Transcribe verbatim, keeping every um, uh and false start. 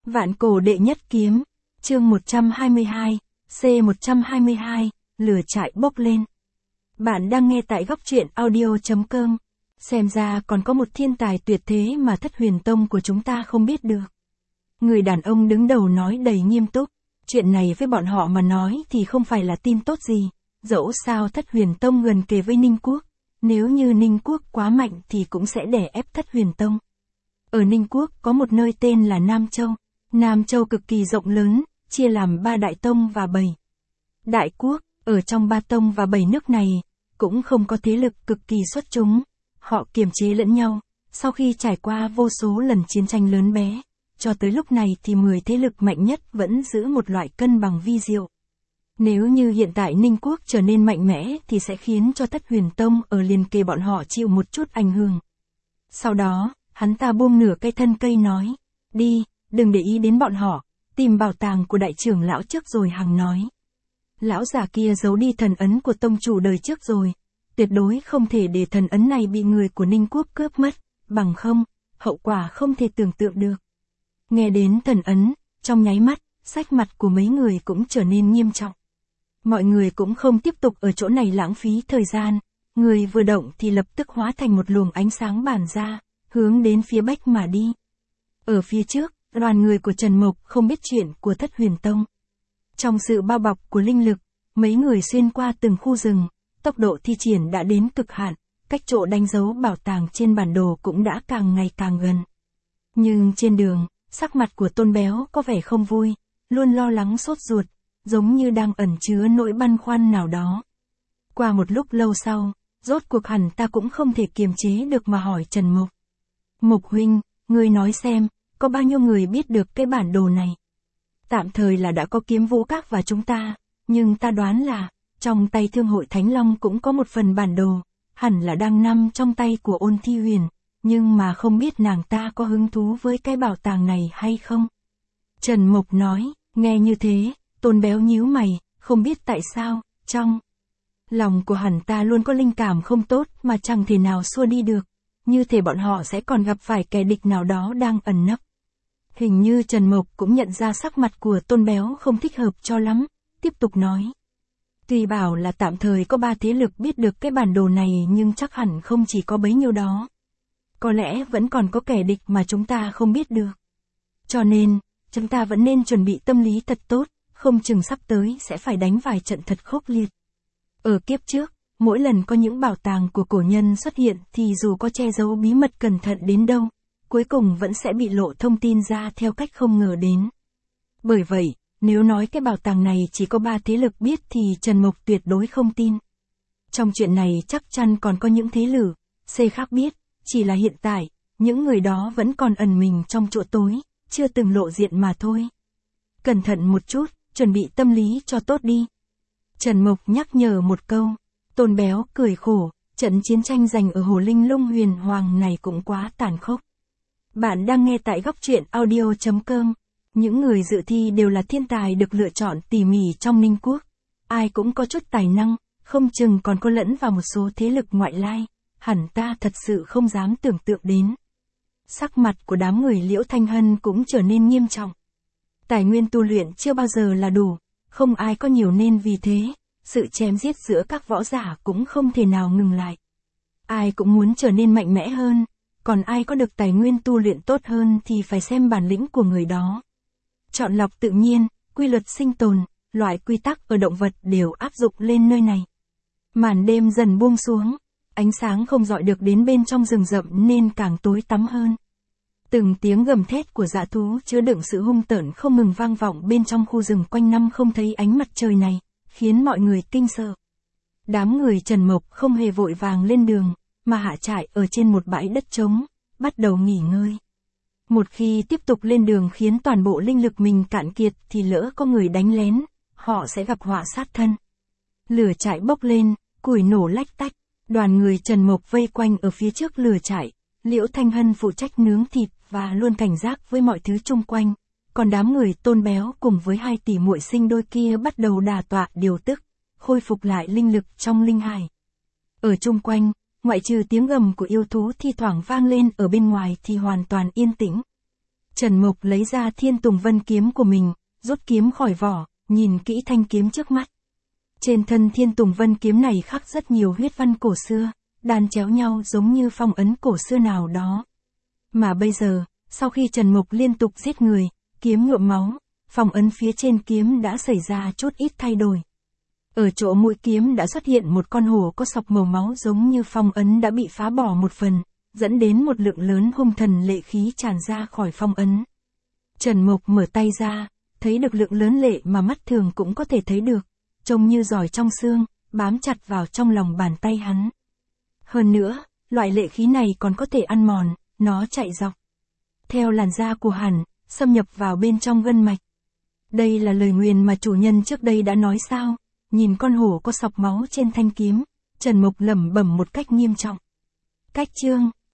Vạn cổ đệ nhất kiếm, chương một trăm hai mươi hai, C một trăm hai mươi hai, lửa trại bốc lên. Bạn đang nghe tại góc truyện audio chấm com. Xem ra còn có một thiên tài tuyệt thế mà Thất Huyền Tông của chúng ta không biết được. Người đàn ông đứng đầu nói đầy nghiêm túc, chuyện này với bọn họ mà nói thì không phải là tin tốt gì, dẫu sao Thất Huyền Tông gần kề với Ninh Quốc, nếu như Ninh Quốc quá mạnh thì cũng sẽ đè ép Thất Huyền Tông. Ở Ninh Quốc có một nơi tên là Nam Châu. Nam Châu cực kỳ rộng lớn, chia làm ba đại tông và bảy đại quốc. Ở trong ba tông và bảy nước này, cũng không có thế lực cực kỳ xuất chúng. Họ kiềm chế lẫn nhau, sau khi trải qua vô số lần chiến tranh lớn bé, cho tới lúc này thì mười thế lực mạnh nhất vẫn giữ một loại cân bằng vi diệu. Nếu như hiện tại Ninh Quốc trở nên mạnh mẽ thì sẽ khiến cho Thất Huyền Tông ở liền kề bọn họ chịu một chút ảnh hưởng. Sau đó, hắn ta buông nửa cây thân cây nói, đi, đừng để ý đến bọn họ, tìm bảo tàng của đại trưởng lão trước rồi hằng nói. Lão già kia giấu đi thần ấn của tông chủ đời trước rồi, tuyệt đối không thể để thần ấn này bị người của Ninh Quốc cướp mất, bằng không, hậu quả không thể tưởng tượng được. Nghe đến thần ấn, trong nháy mắt, sắc mặt của mấy người cũng trở nên nghiêm trọng. Mọi người cũng không tiếp tục ở chỗ này lãng phí thời gian, người vừa động thì lập tức hóa thành một luồng ánh sáng bản ra, hướng đến phía Bách mà đi. Ở phía trước, đoàn người của Trần Mộc không biết chuyện của Thất Huyền Tông. Trong sự bao bọc của linh lực, mấy người xuyên qua từng khu rừng, tốc độ thi triển đã đến cực hạn, cách chỗ đánh dấu bảo tàng trên bản đồ cũng đã càng ngày càng gần. Nhưng trên đường, sắc mặt của Tôn Béo có vẻ không vui, luôn lo lắng sốt ruột, giống như đang ẩn chứa nỗi băn khoăn nào đó. Qua một lúc lâu sau, rốt cuộc hẳn ta cũng không thể kiềm chế được mà hỏi Trần Mộc. Mộc huynh, ngươi nói xem, có bao nhiêu người biết được cái bản đồ này? Tạm thời là đã có Kiếm Vũ Các và chúng ta, nhưng ta đoán là, trong tay Thương hội Thánh Long cũng có một phần bản đồ, hẳn là đang nằm trong tay của Ôn Thi Huyền, nhưng mà không biết nàng ta có hứng thú với cái bảo tàng này hay không? Trần Mộc nói, nghe như thế, Tôn Béo nhíu mày, không biết tại sao, trong lòng của hẳn ta luôn có linh cảm không tốt mà chẳng thể nào xua đi được, như thể bọn họ sẽ còn gặp phải kẻ địch nào đó đang ẩn nấp. Hình như Trần Mộc cũng nhận ra sắc mặt của Tôn Béo không thích hợp cho lắm, tiếp tục nói. Tuy bảo là tạm thời có ba thế lực biết được cái bản đồ này nhưng chắc hẳn không chỉ có bấy nhiêu đó. Có lẽ vẫn còn có kẻ địch mà chúng ta không biết được. Cho nên, chúng ta vẫn nên chuẩn bị tâm lý thật tốt, không chừng sắp tới sẽ phải đánh vài trận thật khốc liệt. Ở kiếp trước, mỗi lần có những bảo tàng của cổ nhân xuất hiện thì dù có che giấu bí mật cẩn thận đến đâu, cuối cùng vẫn sẽ bị lộ thông tin ra theo cách không ngờ đến. Bởi vậy, nếu nói cái bảo tàng này chỉ có ba thế lực biết thì Trần Mộc tuyệt đối không tin. Trong chuyện này chắc chắn còn có những thế lực C khác biết, chỉ là hiện tại, những người đó vẫn còn ẩn mình trong chỗ tối, chưa từng lộ diện mà thôi. Cẩn thận một chút, chuẩn bị tâm lý cho tốt đi. Trần Mộc nhắc nhở một câu. Tôn Béo cười khổ, trận chiến tranh giành ở Hồ Linh Lung Huyền Hoàng này cũng quá tàn khốc. Bạn đang nghe tại góc truyện audio chấm com. Những người dự thi đều là thiên tài được lựa chọn tỉ mỉ trong Ninh Quốc. Ai cũng có chút tài năng, không chừng còn có lẫn vào một số thế lực ngoại lai. Hẳn ta thật sự không dám tưởng tượng đến. Sắc mặt của đám người Liễu Thanh Hân cũng trở nên nghiêm trọng. Tài nguyên tu luyện chưa bao giờ là đủ, không ai có nhiều nên vì thế, sự chém giết giữa các võ giả cũng không thể nào ngừng lại. Ai cũng muốn trở nên mạnh mẽ hơn, còn ai có được tài nguyên tu luyện tốt hơn thì phải xem bản lĩnh của người đó. Chọn lọc tự nhiên, quy luật sinh tồn, loại quy tắc ở động vật đều áp dụng lên nơi này. Màn đêm dần buông xuống, ánh sáng không dọi được đến bên trong rừng rậm nên càng tối tăm hơn. Từng tiếng gầm thét của dã thú chứa đựng sự hung tợn không ngừng vang vọng bên trong khu rừng quanh năm không thấy ánh mặt trời này, khiến mọi người kinh sợ. Đám người Trần Mộc không hề vội vàng lên đường, mà hạ trại ở trên một bãi đất trống, bắt đầu nghỉ ngơi. Một khi tiếp tục lên đường khiến toàn bộ linh lực mình cạn kiệt thì lỡ có người đánh lén, họ sẽ gặp họa sát thân. Lửa trại bốc lên, củi nổ lách tách, đoàn người Trần Mộc vây quanh ở phía trước lửa trại, Liễu Thanh Hân phụ trách nướng thịt và luôn cảnh giác với mọi thứ chung quanh, còn đám người Tôn Béo cùng với hai tỷ muội sinh đôi kia bắt đầu đả tọa điều tức, khôi phục lại linh lực trong linh hải. Ở chung quanh, ngoại trừ tiếng gầm của yêu thú thi thoảng vang lên ở bên ngoài thì hoàn toàn yên tĩnh. Trần Mục lấy ra Thiên Tùng Vân kiếm của mình, rút kiếm khỏi vỏ, nhìn kỹ thanh kiếm trước mắt. Trên thân Thiên Tùng Vân kiếm này khắc rất nhiều huyết văn cổ xưa, đan chéo nhau giống như phong ấn cổ xưa nào đó. Mà bây giờ, sau khi Trần Mục liên tục giết người, kiếm nhuộm máu, phong ấn phía trên kiếm đã xảy ra chút ít thay đổi. Ở chỗ mũi kiếm đã xuất hiện một con hổ có sọc màu máu giống như phong ấn đã bị phá bỏ một phần, dẫn đến một lượng lớn hung thần lệ khí tràn ra khỏi phong ấn. Trần Mục mở tay ra, thấy được lượng lớn lệ mà mắt thường cũng có thể thấy được, trông như giỏi trong xương, bám chặt vào trong lòng bàn tay hắn. Hơn nữa, loại lệ khí này còn có thể ăn mòn, nó chạy dọc theo làn da của hắn, xâm nhập vào bên trong gân mạch. Đây là lời nguyền mà chủ nhân trước đây đã nói sao? Nhìn con hổ có sọc máu trên thanh kiếm, Trần Mục lẩm bẩm một cách nghiêm trọng. Cách chương